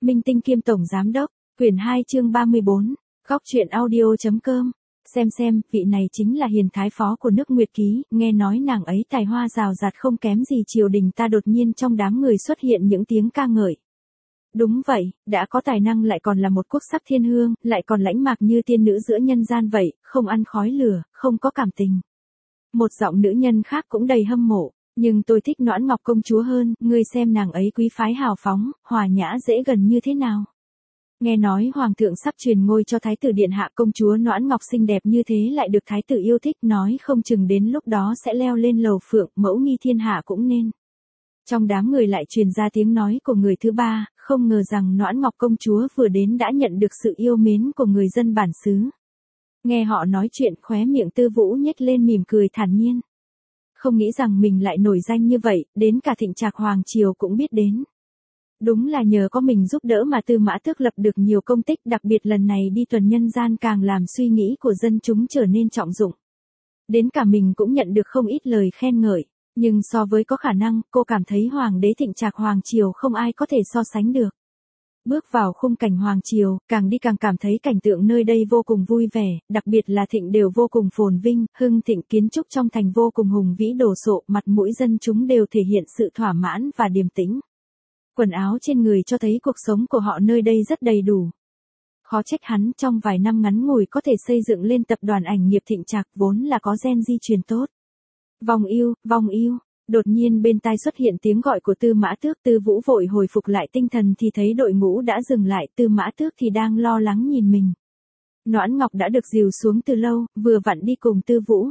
Minh tinh kiêm tổng giám đốc, quyển 2 chương 34, góc truyện audio.com. Xem, vị này chính là hiền thái phó của nước Nguyệt Ký, nghe nói nàng ấy tài hoa rào rạt không kém gì triều đình ta. Đột nhiên trong đám người xuất hiện những tiếng ca ngợi. Đúng vậy, đã có tài năng lại còn là một quốc sắc thiên hương, lại còn lãnh mạc như tiên nữ giữa nhân gian vậy, không ăn khói lửa, không có cảm tình. Một giọng nữ nhân khác cũng đầy hâm mộ. Nhưng tôi thích Noãn Ngọc công chúa hơn, ngươi xem nàng ấy quý phái hào phóng, hòa nhã dễ gần như thế nào. Nghe nói hoàng thượng sắp truyền ngôi cho thái tử điện hạ, công chúa Noãn Ngọc xinh đẹp như thế lại được thái tử yêu thích, nói không chừng đến lúc đó sẽ leo lên lầu phượng, mẫu nghi thiên hạ cũng nên. Trong đám người lại truyền ra tiếng nói của người thứ ba, không ngờ rằng Noãn Ngọc công chúa vừa đến đã nhận được sự yêu mến của người dân bản xứ. Nghe họ nói chuyện, khóe miệng Tư Vũ nhếch lên mỉm cười thản nhiên. Không nghĩ rằng mình lại nổi danh như vậy, đến cả Thịnh Trạc hoàng triều cũng biết đến. Đúng là nhờ có mình giúp đỡ mà Tư Mã Tước lập được nhiều công tích, đặc biệt lần này đi tuần nhân gian càng làm suy nghĩ của dân chúng trở nên trọng dụng. Đến cả mình cũng nhận được không ít lời khen ngợi, nhưng so với có khả năng, cô cảm thấy hoàng đế Thịnh Trạc hoàng triều không ai có thể so sánh được. Bước vào khung cảnh hoàng triều, càng đi càng cảm thấy cảnh tượng nơi đây vô cùng vui vẻ, đặc biệt là Thịnh đều vô cùng phồn vinh, hưng thịnh, kiến trúc trong thành vô cùng hùng vĩ đồ sộ, mặt mũi dân chúng đều thể hiện sự thỏa mãn và điềm tĩnh. Quần áo trên người cho thấy cuộc sống của họ nơi đây rất đầy đủ. Khó trách hắn trong vài năm ngắn ngủi có thể xây dựng lên tập đoàn ảnh nghiệp Thịnh Trạc, vốn là có gen di truyền tốt. Vong yêu. Đột nhiên bên tai xuất hiện tiếng gọi của Tư Mã Tước. Tư Vũ vội hồi phục lại tinh thần thì thấy đội ngũ đã dừng lại, Tư Mã Tước thì đang lo lắng nhìn mình. Noãn Ngọc đã được dìu xuống từ lâu, vừa vặn đi cùng Tư Vũ.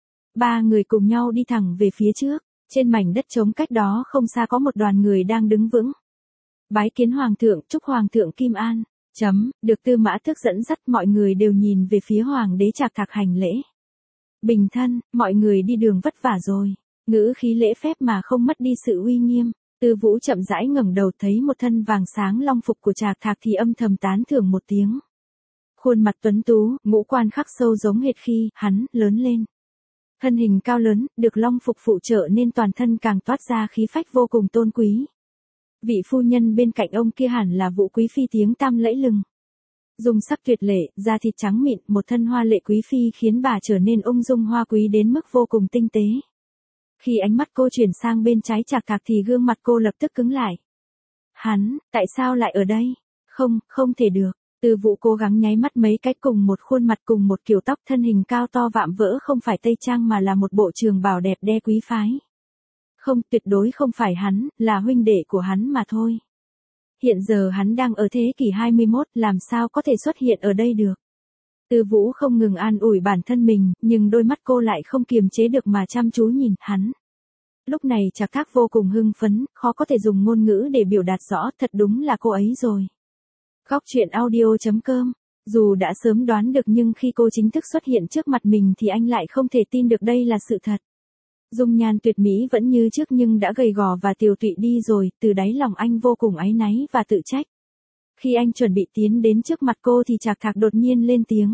Ba người cùng nhau đi thẳng về phía trước, trên mảnh đất trống cách đó không xa có một đoàn người đang đứng vững. Bái kiến hoàng thượng, chúc hoàng thượng kim an. Được Tư Mã Tước dẫn dắt, mọi người đều nhìn về phía hoàng đế Trạc Thạc hành lễ. Bình thân, mọi người đi đường vất vả rồi. Ngữ khí lễ phép mà không mất đi sự uy nghiêm. Tư Vũ chậm rãi ngẩng đầu thấy một thân vàng sáng long phục của Trạc Thạc thì âm thầm tán thưởng một tiếng. Khuôn mặt tuấn tú, ngũ quan khắc sâu giống hệt khi hắn lớn lên. Thân hình cao lớn, được long phục phụ trợ nên toàn thân càng toát ra khí phách vô cùng tôn quý. Vị phu nhân bên cạnh ông kia hẳn là Vũ quý phi tiếng tăm lẫy lừng. Dung sắc tuyệt lệ, da thịt trắng mịn, một thân hoa lệ quý phi khiến bà trở nên ung dung hoa quý đến mức vô cùng tinh tế. Khi ánh mắt cô chuyển sang bên trái Trạc Thạc thì gương mặt cô lập tức cứng lại. Hắn, tại sao lại ở đây? Không thể được. Tư Vũ cố gắng nháy mắt mấy cái, cùng một khuôn mặt, cùng một kiểu tóc, thân hình cao to vạm vỡ, không phải tây trang mà là một bộ trường bào đẹp đẽ quý phái. Không, tuyệt đối không phải hắn, là huynh đệ của hắn mà thôi. Hiện giờ hắn đang ở thế kỷ 21, làm sao có thể xuất hiện ở đây được? Tư Vũ không ngừng an ủi bản thân mình, nhưng đôi mắt cô lại không kiềm chế được mà chăm chú nhìn hắn. Lúc này Trạc Thạc vô cùng hưng phấn, khó có thể dùng ngôn ngữ để biểu đạt rõ, thật đúng là cô ấy rồi. Góc truyện audio.com. Dù đã sớm đoán được nhưng khi cô chính thức xuất hiện trước mặt mình thì anh lại không thể tin được đây là sự thật. Dung nhan tuyệt mỹ vẫn như trước nhưng đã gầy gò và tiều tụy đi rồi, từ đáy lòng anh vô cùng áy náy và tự trách. Khi anh chuẩn bị tiến đến trước mặt cô thì Trạc Thạc đột nhiên lên tiếng.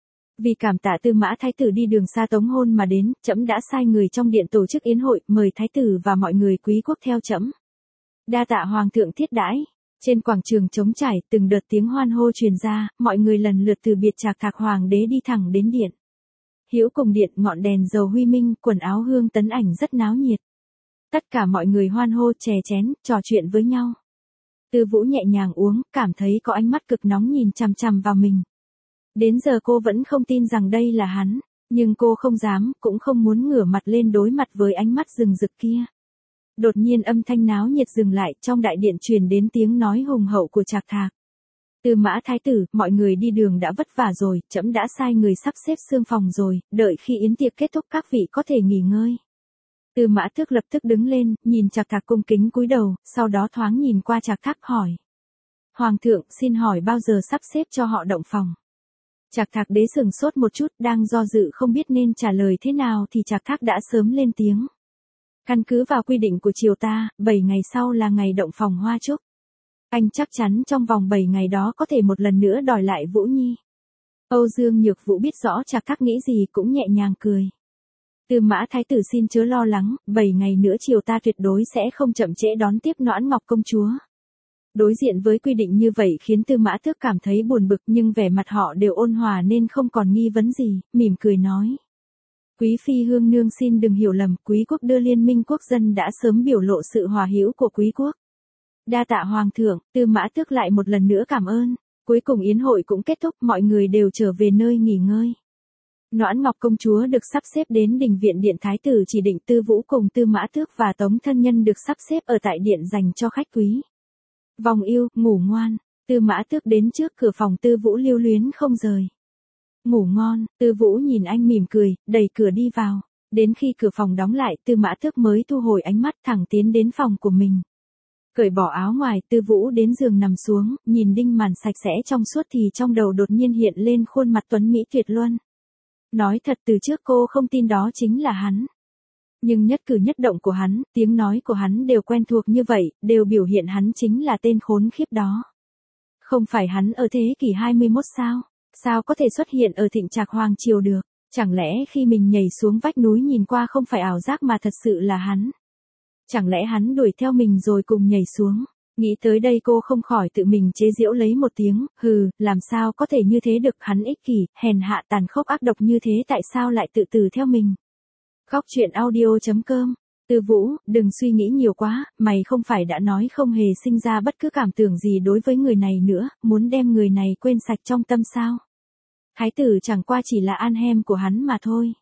Vì cảm tạ Tư Mã thái tử đi đường xa tống hôn mà đến, trẫm đã sai người trong điện tổ chức yến hội, mời thái tử và mọi người quý quốc theo trẫm. Đa tạ hoàng thượng thiết đãi. Trên quảng trường trống trải, từng đợt tiếng hoan hô truyền ra, mọi người lần lượt từ biệt Trạc Thạc hoàng đế đi thẳng đến điện. Hữu cùng điện, ngọn đèn dầu huy minh, quần áo hương tấn ảnh rất náo nhiệt. Tất cả mọi người hoan hô, chè chén, trò chuyện với nhau. Tư Vũ nhẹ nhàng uống, cảm thấy có ánh mắt cực nóng nhìn chằm chằm vào mình. Đến giờ cô vẫn không tin rằng đây là hắn, nhưng cô không dám, cũng không muốn ngửa mặt lên đối mặt với ánh mắt rừng rực kia. Đột nhiên âm thanh náo nhiệt dừng lại, trong đại điện truyền đến tiếng nói hùng hậu của Trạc Thạc. Tư Mã thái tử, mọi người đi đường đã vất vả rồi, trẫm đã sai người sắp xếp xương phòng rồi, đợi khi yến tiệc kết thúc các vị có thể nghỉ ngơi. Tư Mã Tước lập tức đứng lên, nhìn Trạc Thạc cung kính cúi đầu, sau đó thoáng nhìn qua Trạc Thạc hỏi. Hoàng thượng, xin hỏi bao giờ sắp xếp cho họ động phòng? Trạc Thạc đế sừng sốt một chút, đang do dự không biết nên trả lời thế nào thì Trạc Thạc đã sớm lên tiếng. Căn cứ vào quy định của triều ta, 7 ngày sau là ngày động phòng hoa trúc. Anh chắc chắn trong vòng 7 ngày đó có thể một lần nữa đòi lại Vũ Nhi. Âu Dương Nhược Vũ biết rõ Trạc Thạc nghĩ gì cũng nhẹ nhàng cười. Tư Mã thái tử xin chớ lo lắng, 7 ngày nữa triều ta tuyệt đối sẽ không chậm trễ đón tiếp Noãn Ngọc công chúa. Đối diện với quy định như vậy khiến Tư Mã Tước cảm thấy buồn bực, nhưng vẻ mặt họ đều ôn hòa nên không còn nghi vấn gì, mỉm cười nói. Quý phi hương nương xin đừng hiểu lầm, quý quốc đưa liên minh quốc dân đã sớm biểu lộ sự hòa hữu của quý quốc. Đa tạ hoàng thượng, Tư Mã Tước lại một lần nữa cảm ơn. Cuối cùng yến hội cũng kết thúc, mọi người đều trở về nơi nghỉ ngơi. Noãn Ngọc công chúa được sắp xếp đến đình viện điện thái tử chỉ định, Tư Vũ cùng Tư Mã Tước và Tống thân nhân được sắp xếp ở tại điện dành cho khách quý. Vòng yêu, ngủ ngoan, Tư Mã Tước đến trước cửa phòng Tư Vũ lưu luyến không rời. Ngủ ngon, Tư Vũ nhìn anh mỉm cười, đẩy cửa đi vào. Đến khi cửa phòng đóng lại, Tư Mã Tước mới thu hồi ánh mắt, thẳng tiến đến phòng của mình. Cởi bỏ áo ngoài, Tư Vũ đến giường nằm xuống, nhìn đinh màn sạch sẽ trong suốt thì trong đầu đột nhiên hiện lên khuôn mặt tuấn mỹ tuyệt luân. Nói thật, từ trước cô không tin đó chính là hắn. Nhưng nhất cử nhất động của hắn, tiếng nói của hắn đều quen thuộc như vậy, đều biểu hiện hắn chính là tên khốn khiếp đó. Không phải hắn ở thế kỷ 21 sao? Sao có thể xuất hiện ở Thịnh Trạc Hoàng Triều được? Chẳng lẽ khi mình nhảy xuống vách núi nhìn qua không phải ảo giác mà thật sự là hắn? Chẳng lẽ hắn đuổi theo mình rồi cùng nhảy xuống? Nghĩ tới đây cô không khỏi tự mình chế giễu lấy một tiếng, hừ, làm sao có thể như thế được, hắn ích kỷ, hèn hạ, tàn khốc, ác độc như thế tại sao lại tự tử theo mình? Khóc chuyện audio.com. Tư Vũ, đừng suy nghĩ nhiều quá, mày không phải đã nói không hề sinh ra bất cứ cảm tưởng gì đối với người này nữa, muốn đem người này quên sạch trong tâm sao? Thái tử chẳng qua chỉ là an hem của hắn mà thôi.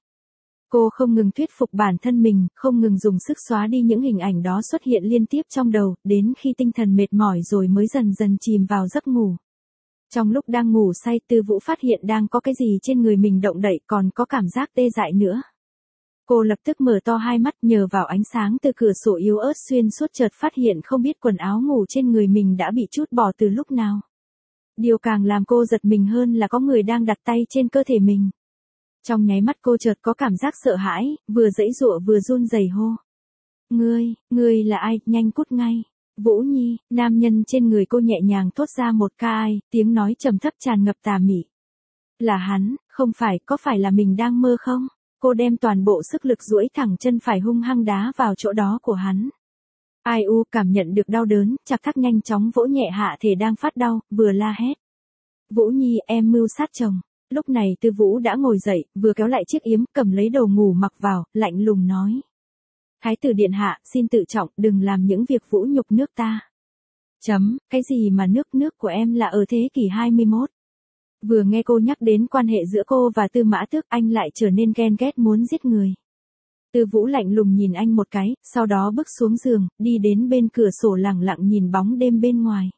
Cô không ngừng thuyết phục bản thân mình, không ngừng dùng sức xóa đi những hình ảnh đó xuất hiện liên tiếp trong đầu, đến khi tinh thần mệt mỏi rồi mới dần dần chìm vào giấc ngủ. Trong lúc đang ngủ say, Tư Vũ phát hiện đang có cái gì trên người mình động đậy, còn có cảm giác tê dại nữa. Cô lập tức mở to hai mắt, nhờ vào ánh sáng từ cửa sổ yếu ớt xuyên suốt chợt phát hiện không biết quần áo ngủ trên người mình đã bị trút bỏ từ lúc nào. Điều càng làm cô giật mình hơn là có người đang đặt tay trên cơ thể mình. Trong nháy mắt cô chợt có cảm giác sợ hãi, vừa giãy giụa vừa run rẩy hô. Ngươi là ai, nhanh cút ngay. Vũ Nhi, nam nhân trên người cô nhẹ nhàng thốt ra một ca ai, tiếng nói trầm thấp tràn ngập tà mị. Là hắn, không phải, có phải là mình đang mơ không? Cô đem toàn bộ sức lực duỗi thẳng chân phải hung hăng đá vào chỗ đó của hắn. Ai u, cảm nhận được đau đớn, Trạc Thác nhanh chóng vỗ nhẹ hạ thể đang phát đau, vừa la hét. Vũ Nhi, em mưu sát chồng. Lúc này Tư Vũ đã ngồi dậy, vừa kéo lại chiếc yếm, cầm lấy đồ ngủ mặc vào, lạnh lùng nói. Thái tử điện hạ, xin tự trọng, đừng làm những việc vũ nhục nước ta. Cái gì mà nước của em là ở thế kỷ 21? Vừa nghe cô nhắc đến quan hệ giữa cô và Tư Mã Tước, anh lại trở nên ghen ghét muốn giết người. Tư Vũ lạnh lùng nhìn anh một cái, sau đó bước xuống giường, đi đến bên cửa sổ lặng lặng nhìn bóng đêm bên ngoài.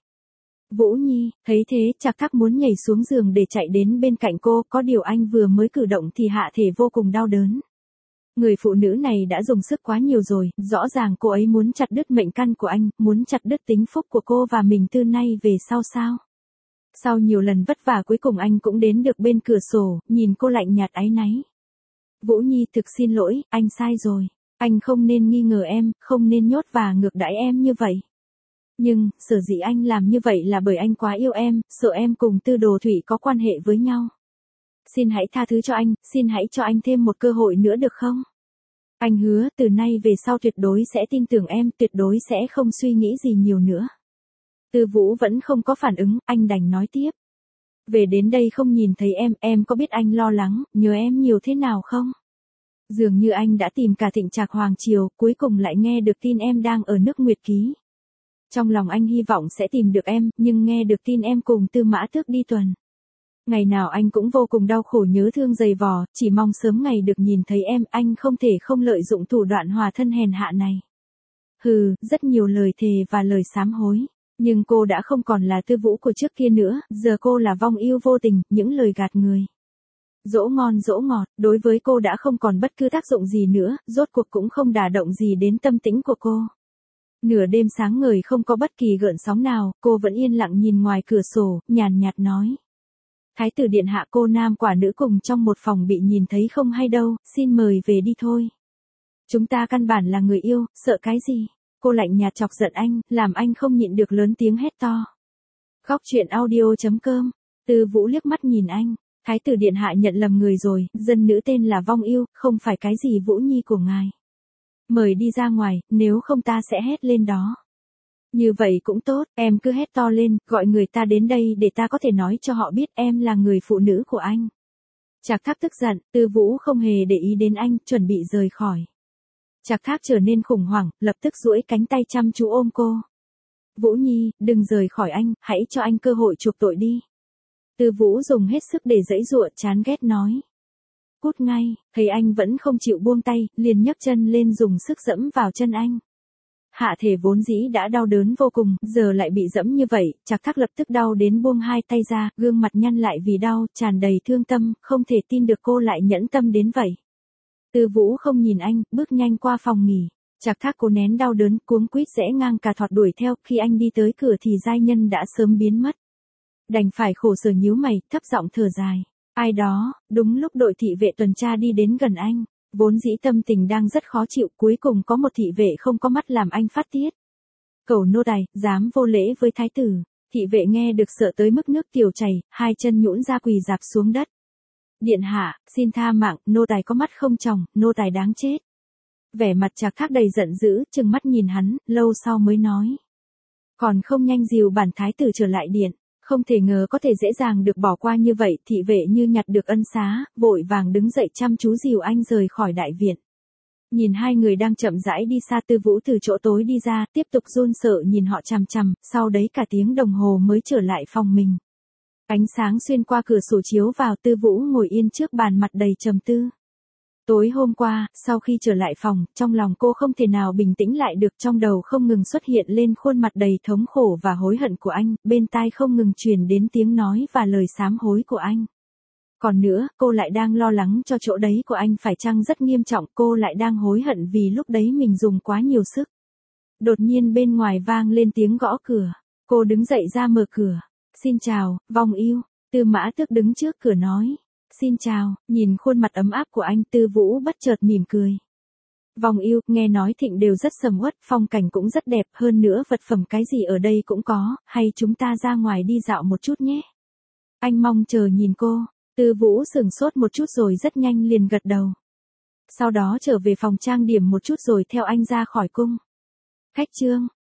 Vũ Nhi, thấy thế, Trạc Thác muốn nhảy xuống giường để chạy đến bên cạnh cô, có điều anh vừa mới cử động thì hạ thể vô cùng đau đớn. Người phụ nữ này đã dùng sức quá nhiều rồi, rõ ràng cô ấy muốn chặt đứt mệnh căn của anh, muốn chặt đứt tính phúc của cô và mình từ nay về sau sao? Sau nhiều lần vất vả cuối cùng anh cũng đến được bên cửa sổ, nhìn cô lạnh nhạt áy náy. Vũ Nhi, thực xin lỗi, anh sai rồi. Anh không nên nghi ngờ em, không nên nhốt và ngược đãi em như vậy. Nhưng, sở dĩ anh làm như vậy là bởi anh quá yêu em, sợ em cùng Tư Đồ Thủy có quan hệ với nhau. Xin hãy tha thứ cho anh, xin hãy cho anh thêm một cơ hội nữa được không? Anh hứa, từ nay về sau tuyệt đối sẽ tin tưởng em, tuyệt đối sẽ không suy nghĩ gì nhiều nữa. Tư Vũ vẫn không có phản ứng, anh đành nói tiếp. Về đến đây không nhìn thấy em có biết anh lo lắng, nhớ em nhiều thế nào không? Dường như anh đã tìm cả Thịnh Trạc Hoàng Triều, cuối cùng lại nghe được tin em đang ở nước Nguyệt Ký. Trong lòng anh hy vọng sẽ tìm được em, nhưng nghe được tin em cùng Tư Mã Tước đi tuần. Ngày nào anh cũng vô cùng đau khổ nhớ thương dày vò, chỉ mong sớm ngày được nhìn thấy em, anh không thể không lợi dụng thủ đoạn hòa thân hèn hạ này. Hừ, rất nhiều lời thề và lời sám hối. Nhưng cô đã không còn là Tư Vũ của trước kia nữa, giờ cô là vong yêu vô tình, những lời gạt người. Dỗ ngon dỗ ngọt, đối với cô đã không còn bất cứ tác dụng gì nữa, rốt cuộc cũng không đả động gì đến tâm tĩnh của cô. Nửa đêm sáng ngời không có bất kỳ gợn sóng nào, cô vẫn yên lặng nhìn ngoài cửa sổ, nhàn nhạt nói. Thái tử điện hạ, cô nam quả nữ cùng trong một phòng bị nhìn thấy không hay đâu, xin mời về đi thôi. Chúng ta căn bản là người yêu, sợ cái gì? Cô lạnh nhạt chọc giận anh, làm anh không nhịn được lớn tiếng hét to. Khóc chuyện audio.com. Tư Vũ liếc mắt nhìn anh. Thái tử điện hạ nhận lầm người rồi, dân nữ tên là Vong Yêu, không phải cái gì Vũ Nhi của ngài. Mời đi ra ngoài, nếu không ta sẽ hét lên đó. Như vậy cũng tốt, em cứ hét to lên, gọi người ta đến đây để ta có thể nói cho họ biết em là người phụ nữ của anh. Trạc Thác tức giận, Tư Vũ không hề để ý đến anh, chuẩn bị rời khỏi. Trạc Thác trở nên khủng hoảng, lập tức duỗi cánh tay chăm chú ôm cô. Vũ Nhi, đừng rời khỏi anh, hãy cho anh cơ hội chuộc tội đi. Tư Vũ dùng hết sức để giãy giụa, chán ghét nói. Cút ngay, thấy anh vẫn không chịu buông tay, liền nhấc chân lên dùng sức dẫm vào chân anh. Hạ thể vốn dĩ đã đau đớn vô cùng, giờ lại bị dẫm như vậy, Trạc Thác lập tức đau đến buông hai tay ra, gương mặt nhăn lại vì đau, tràn đầy thương tâm, không thể tin được cô lại nhẫn tâm đến vậy. Tư Vũ không nhìn anh, bước nhanh qua phòng nghỉ. Trạc Thác cố nén đau đớn, cuống quýt rẽ ngang cả thọt đuổi theo, khi anh đi tới cửa thì giai nhân đã sớm biến mất. Đành phải khổ sở nhíu mày, thấp giọng thở dài. Ai đó, đúng lúc đội thị vệ tuần tra đi đến gần anh, vốn dĩ tâm tình đang rất khó chịu, cuối cùng có một thị vệ không có mắt làm anh phát tiết. Cẩu nô tài, dám vô lễ với thái tử. Thị vệ nghe được sợ tới mức nước tiểu chảy, hai chân nhũn ra quỳ rạp xuống đất. Điện hạ, xin tha mạng, nô tài có mắt không tròng, nô tài đáng chết. Vẻ mặt Trạc Thác đầy giận dữ, trừng mắt nhìn hắn, lâu sau mới nói. Còn không nhanh dìu bản thái tử trở lại điện. Không thể ngờ có thể dễ dàng được bỏ qua như vậy, thị vệ như nhặt được ân xá, vội vàng đứng dậy chăm chú dìu anh rời khỏi đại viện. Nhìn hai người đang chậm rãi đi xa, Tư Vũ từ chỗ tối đi ra, tiếp tục run sợ nhìn họ chằm chằm, sau đấy cả tiếng đồng hồ mới trở lại phòng mình. Ánh sáng xuyên qua cửa sổ chiếu vào, Tư Vũ ngồi yên trước bàn mặt đầy trầm tư. Tối hôm qua, sau khi trở lại phòng, trong lòng cô không thể nào bình tĩnh lại được, trong đầu không ngừng xuất hiện lên khuôn mặt đầy thống khổ và hối hận của anh, bên tai không ngừng truyền đến tiếng nói và lời sám hối của anh. Còn nữa, cô lại đang lo lắng cho chỗ đấy của anh phải chăng rất nghiêm trọng, cô lại đang hối hận vì lúc đấy mình dùng quá nhiều sức. Đột nhiên bên ngoài vang lên tiếng gõ cửa, cô đứng dậy ra mở cửa. Xin chào, Vong Yêu, Tư Mã Tước đứng trước cửa nói. Xin chào, nhìn khuôn mặt ấm áp của anh, Tư Vũ bất chợt mỉm cười. Vong Yêu, nghe nói Thịnh đều rất sầm uất, phong cảnh cũng rất đẹp, hơn nữa vật phẩm cái gì ở đây cũng có, hay chúng ta ra ngoài đi dạo một chút nhé. Anh mong chờ nhìn cô, Tư Vũ sửng sốt một chút rồi rất nhanh liền gật đầu. Sau đó trở về phòng trang điểm một chút rồi theo anh ra khỏi cung. Khách trương,